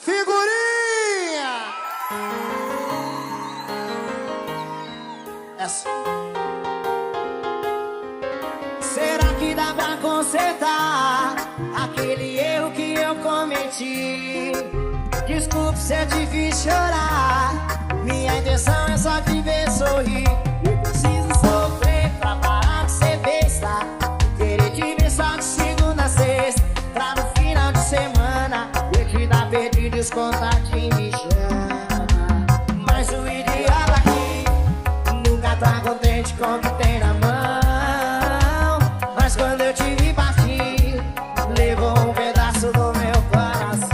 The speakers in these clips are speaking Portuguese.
Figurinha! Essa. Será que dá pra consertar aquele erro que eu cometi? Desculpe se eu te fiz chorar. Minha intenção é só te ver sorrir. Eu preciso sofrer pra parar de ser besta. Querer te ver só de segunda a sexta, pra no final de semana eu te dar perdido e os contatinhos me chama. Mas o ideal aqui nunca tá contente com o que tem na mão. Mas quando eu te vi partir, levou um pedaço do meu coração.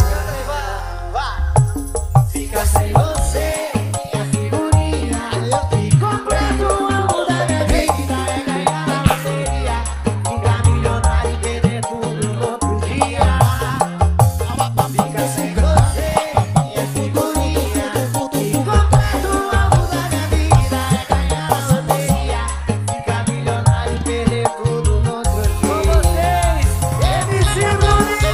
Fica sem você, minha figurinha. Completo o amor da minha vida é ganhar na loteria, ficar milionário e perder tudo no outro dia. Fica sem você, minha figurinha. Completo o amor da minha vida é ganhar na loteria, ficar milionário e perder tudo no outro dia. Com vocês, MC Bruninho!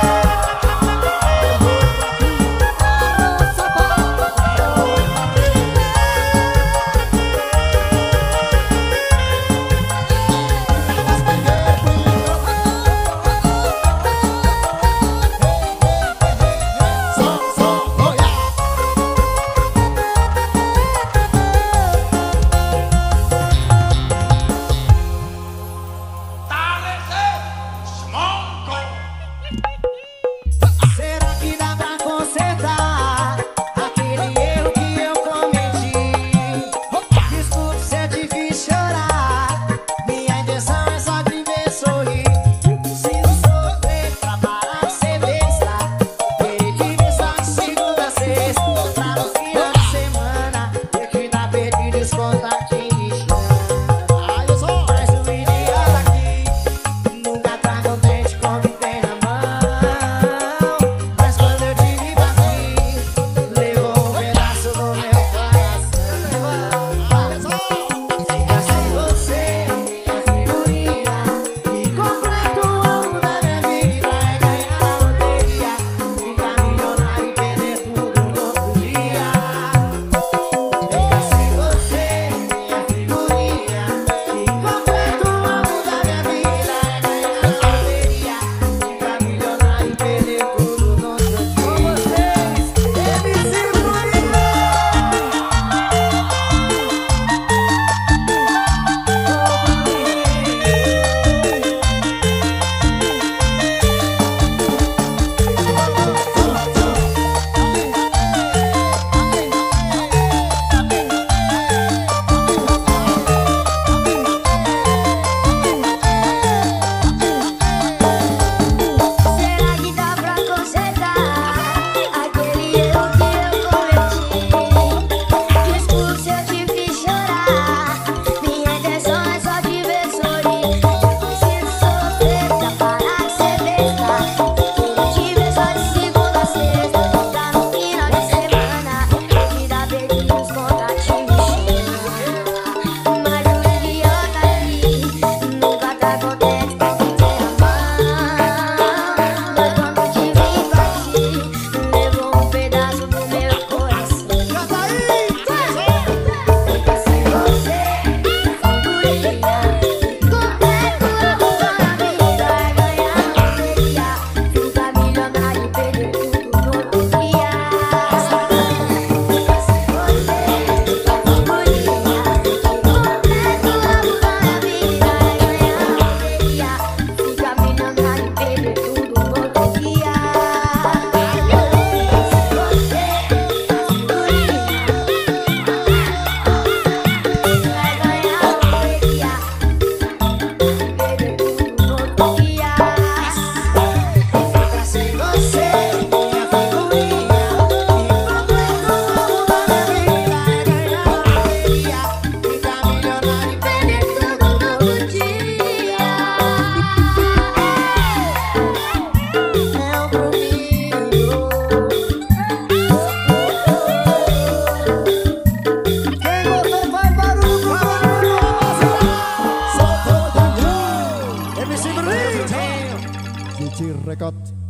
Será que dá pra consertar aquele erro que eu cometi? Desculpe se eu te fiz chorar. Minha intenção é só te ver sorrir. Eu preciso sofrer pra parar de ser besta. Querer te ver só de segunda a sexta, pra no final de semana eu te dar perdido e os contatinhos me chamam. Mas o ideal aqui nunca tá contente com o que tem na mão. Mas quando eu te vi partir, levou um pedaço do meu coração. Fica sem você, minha figurinha. E completo o amor da minha vida é ganhar na loteria, ficar milionário e perder tudo no outro dia. Fica sem você, minha figurinha. E completo o amor da minha vida é ganhar na loteria, ficar milionário e perder tudo no outro dia. Com vocês, MC Bruninho! Será que dá pra consertar aquele erro que eu cometi? Desculpe se eu te fiz chorar. Minha intenção é só te ver sorrir. Eu preciso sofrer pra parar de ser besta. Querer te ver só de segunda a sexta, pra no final de semana eu te dar perdido e os contatinhos me chamam. Mas o idiota aqui nunca tá contente com o que tem na mão. Mas quando eu te vi partir, levou um pedaço do meu coração. Fica sem você, figurinha. Completo o amor da minha vida é ganhar na loteria, ficar milionário e perder tudo no outro dia. Fica sem você, figurinha. Completo o amor da minha vida é ganhar na loteria, ficar milionário e perder tudo no outro dia. Fica sem você, minha figurinha. Completo o amor da minha vida é ganhar na loteria, ficar milionário e perder tudo no outro dia. É o Bruninho. Quem gostou faz barulho pro Bruninho. Soltou o Dandrão. MC Bruninho. Titi Record.